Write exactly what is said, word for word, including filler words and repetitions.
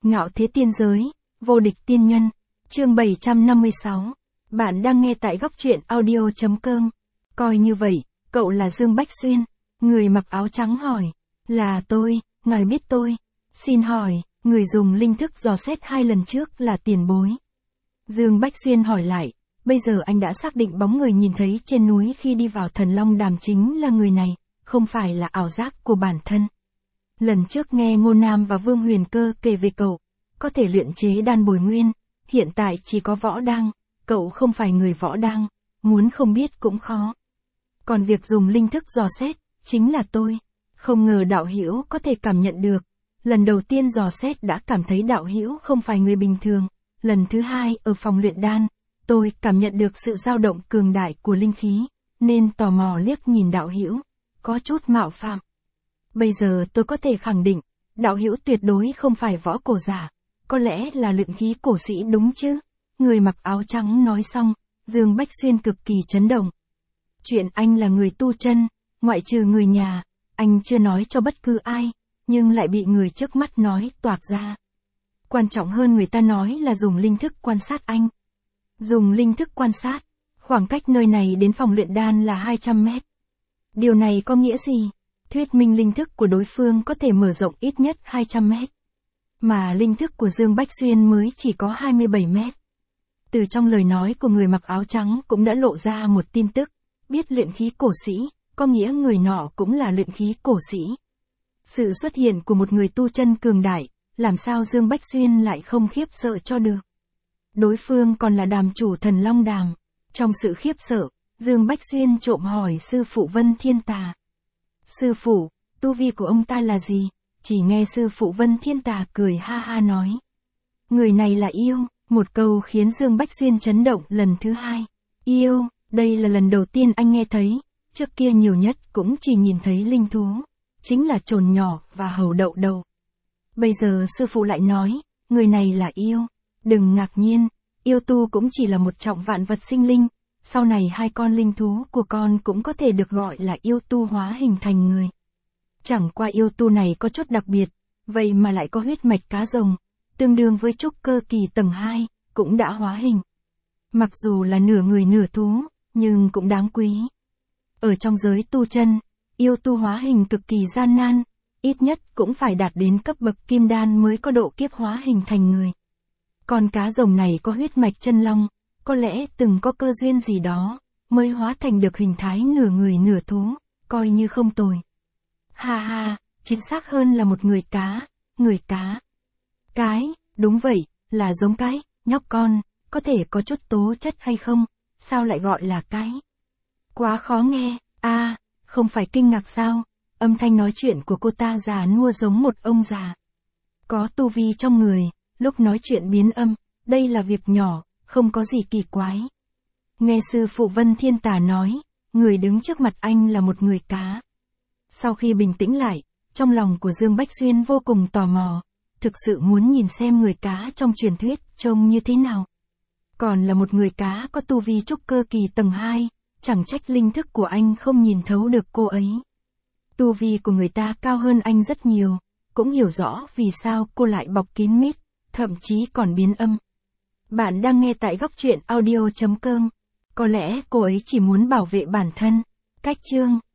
Ngạo thế tiên giới, vô địch tiên nhân, chương bảy trăm năm mươi sáu. Bạn đang nghe tại góc truyện audio chấm com. Coi như vậy, cậu là Dương Bách Xuyên. Người mặc áo trắng hỏi. Là tôi, ngài biết tôi. Xin hỏi, người dùng linh thức dò xét hai lần trước là tiền bối. Dương Bách Xuyên hỏi lại. Bây giờ anh đã xác định bóng người nhìn thấy trên núi khi đi vào Thần Long Đàm chính là người này, không phải là ảo giác của bản thân. Lần trước nghe Ngô Nam và Vương Huyền Cơ kể về cậu, có thể luyện chế đan bồi nguyên, hiện tại chỉ có võ đăng, cậu không phải người võ đăng, muốn không biết cũng khó. Còn việc dùng linh thức dò xét, chính là tôi. Không ngờ đạo hữu có thể cảm nhận được. Lần đầu tiên dò xét đã cảm thấy đạo hữu không phải người bình thường. Lần thứ hai ở phòng luyện đan, tôi cảm nhận được sự dao động cường đại của linh khí, nên tò mò liếc nhìn đạo hữu, có chút mạo phạm. Bây giờ tôi có thể khẳng định, đạo hữu tuyệt đối không phải võ cổ giả, có lẽ là luyện khí cổ sĩ đúng chứ? Người mặc áo trắng nói xong, Dương Bách Xuyên cực kỳ chấn động. Chuyện anh là người tu chân, ngoại trừ người nhà, anh chưa nói cho bất cứ ai, nhưng lại bị người trước mắt nói toạc ra. Quan trọng hơn người ta nói là dùng linh thức quan sát anh. Dùng linh thức quan sát, khoảng cách nơi này đến phòng luyện đan là hai trăm mét. Điều này có nghĩa gì? Thuyết minh linh thức của đối phương có thể mở rộng ít nhất hai trăm mét. Mà linh thức của Dương Bách Xuyên mới chỉ có hai mươi bảy mét. Từ trong lời nói của người mặc áo trắng cũng đã lộ ra một tin tức, biết luyện khí cổ sĩ, có nghĩa người nọ cũng là luyện khí cổ sĩ. Sự xuất hiện của một người tu chân cường đại, làm sao Dương Bách Xuyên lại không khiếp sợ cho được. Đối phương còn là đàm chủ Thần Long Đàm. Trong sự khiếp sợ, Dương Bách Xuyên trộm hỏi sư phụ Vân Thiên Tà. Sư phụ, tu vi của ông ta là gì? Chỉ nghe sư phụ Vân Thiên Tà cười ha ha nói. Người này là yêu, một câu khiến Dương Bách Xuyên chấn động lần thứ hai. Yêu, đây là lần đầu tiên anh nghe thấy, trước kia nhiều nhất cũng chỉ nhìn thấy linh thú, chính là trồn nhỏ và hầu đậu đầu. Bây giờ sư phụ lại nói, người này là yêu. Đừng ngạc nhiên, yêu tu cũng chỉ là một trọng vạn vật sinh linh, sau này hai con linh thú của con cũng có thể được gọi là yêu tu hóa hình thành người. Chẳng qua yêu tu này có chút đặc biệt, vậy mà lại có huyết mạch cá rồng, tương đương với trúc cơ kỳ tầng hai, cũng đã hóa hình. Mặc dù là nửa người nửa thú, nhưng cũng đáng quý. Ở trong giới tu chân, yêu tu hóa hình cực kỳ gian nan, ít nhất cũng phải đạt đến cấp bậc kim đan mới có độ kiếp hóa hình thành người. Con cá rồng này có huyết mạch chân long, có lẽ từng có cơ duyên gì đó, mới hóa thành được hình thái nửa người nửa thú, coi như không tồi. Ha ha, chính xác hơn là một người cá, người cá. Cái, đúng vậy, là giống cái, nhóc con, có thể có chút tố chất hay không, sao lại gọi là cái? Quá khó nghe, a à, không phải kinh ngạc sao, âm thanh nói chuyện của cô ta già nua giống một ông già. Có tu vi trong người, lúc nói chuyện biến âm, đây là việc nhỏ, không có gì kỳ quái. Nghe sư phụ Vân Thiên Tà nói, người đứng trước mặt anh là một người cá. Sau khi bình tĩnh lại, trong lòng của Dương Bách Xuyên vô cùng tò mò, thực sự muốn nhìn xem người cá trong truyền thuyết trông như thế nào. Còn là một người cá có tu vi trúc cơ kỳ tầng hai, chẳng trách linh thức của anh không nhìn thấu được cô ấy. Tu vi của người ta cao hơn anh rất nhiều, cũng hiểu rõ vì sao cô lại bọc kín mít, thậm chí còn biến âm. Bạn đang nghe tại góc truyện audio chấm com. Có lẽ cô ấy chỉ muốn bảo vệ bản thân. Cách chương